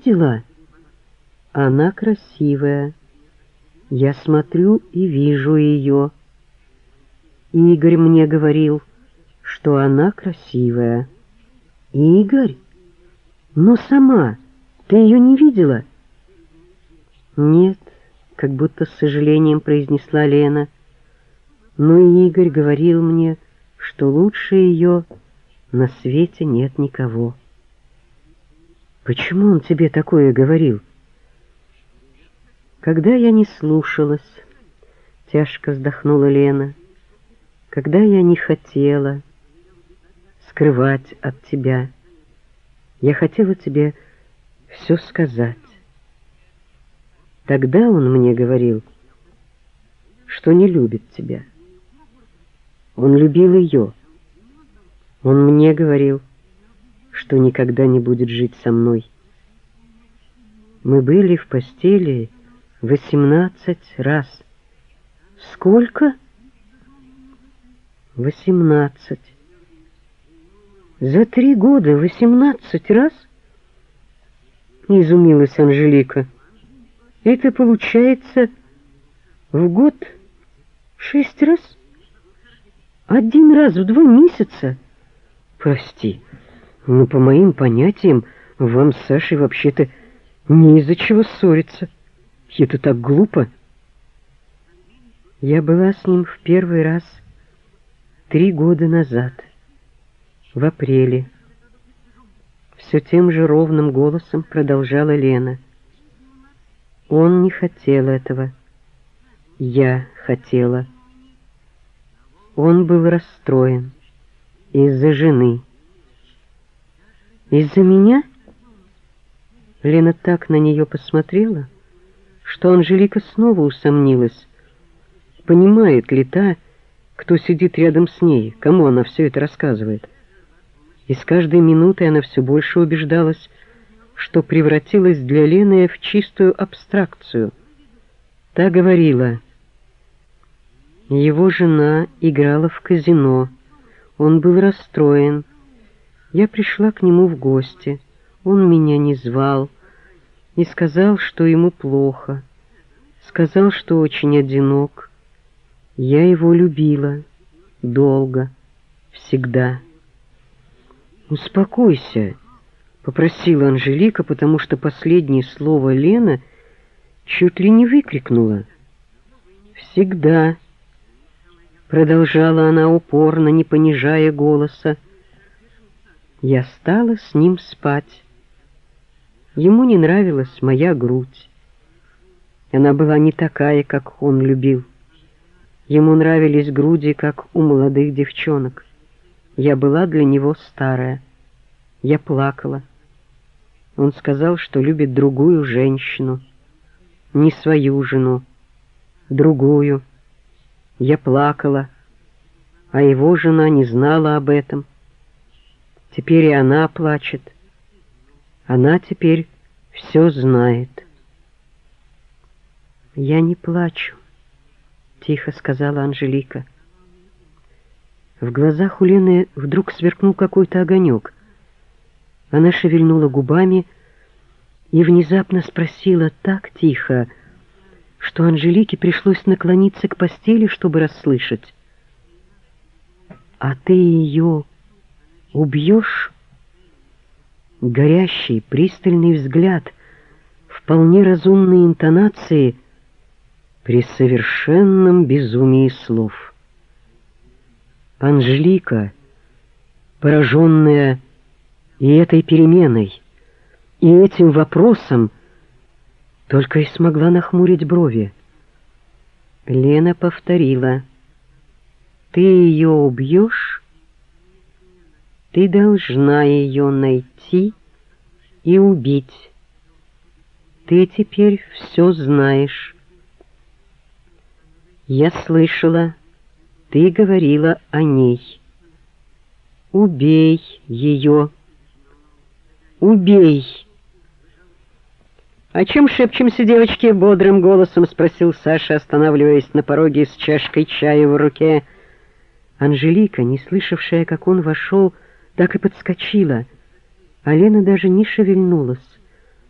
видела? Она красивая. Я смотрю и вижу ее. Игорь мне говорил, что она красивая. Игорь? Но сама ты ее не видела? Нет, как будто с сожалением произнесла Лена. Но Игорь говорил мне, что лучше ее на свете нет никого. Почему он тебе такое говорил? Когда я не слушалась, тяжко вздохнула Лена, когда я не хотела скрывать от тебя, я хотела тебе все сказать. Тогда он мне говорил, что не любит тебя. Он любил ее. Он мне говорил, что никогда не будет жить со мной. Мы были в постели 18 раз. Сколько? 18. За 3 года 18 раз? Изумилась Анжелика. Это получается в год 6 раз? 1 раз в 2 месяца? Прости, но по моим понятиям вам с Сашей вообще-то не из-за чего ссориться. Это так глупо. Я была с ним в первый раз 3 года назад, в апреле. Все тем же ровным голосом продолжала Лена. Он не хотел этого. Я хотела. Он был расстроен из-за жены. Из-за меня? Лена так на нее посмотрела, что Анжелика снова усомнилась, понимает ли та, кто сидит рядом с ней, кому она все это рассказывает. И с каждой минутой она все больше убеждалась, что превратилась для Лены в чистую абстракцию. Та говорила: его жена играла в казино, он был расстроен. Я пришла к нему в гости, он меня не звал и сказал, что ему плохо, сказал, что очень одинок. Я его любила долго, всегда. «Успокойся», — попросила Анжелика, потому что последнее слово Лена чуть ли не выкрикнула. «Всегда», — продолжала она упорно, не понижая голоса. Я стала с ним спать. Ему не нравилась моя грудь. Она была не такая, как он любил. Ему нравились груди, как у молодых девчонок. Я была для него старая. Я плакала. Он сказал, что любит другую женщину. Не свою жену, другую. Я плакала, а его жена не знала об этом. Теперь и она плачет. Она теперь все знает. «Я не плачу», — тихо сказала Анжелика. В глазах у Лены вдруг сверкнул какой-то огонек. Она шевельнула губами и внезапно спросила так тихо, что Анжелике пришлось наклониться к постели, чтобы расслышать: «А ты ее убьешь?» Горящий, пристальный взгляд, вполне разумные интонации при совершенном безумии слов. Анжелика, пораженная и этой переменой, и этим вопросом, только и смогла нахмурить брови. Лена повторила: «Ты ее убьешь? Ты должна ее найти и убить. Ты теперь все знаешь. Я слышала, ты говорила о ней. Убей ее. Убей!» «О чем шепчемся, девочки?» — бодрым голосом спросил Саша, останавливаясь на пороге с чашкой чая в руке. Анжелика, не слышавшая, как он вошел, так и подскочила, а Лена даже не шевельнулась.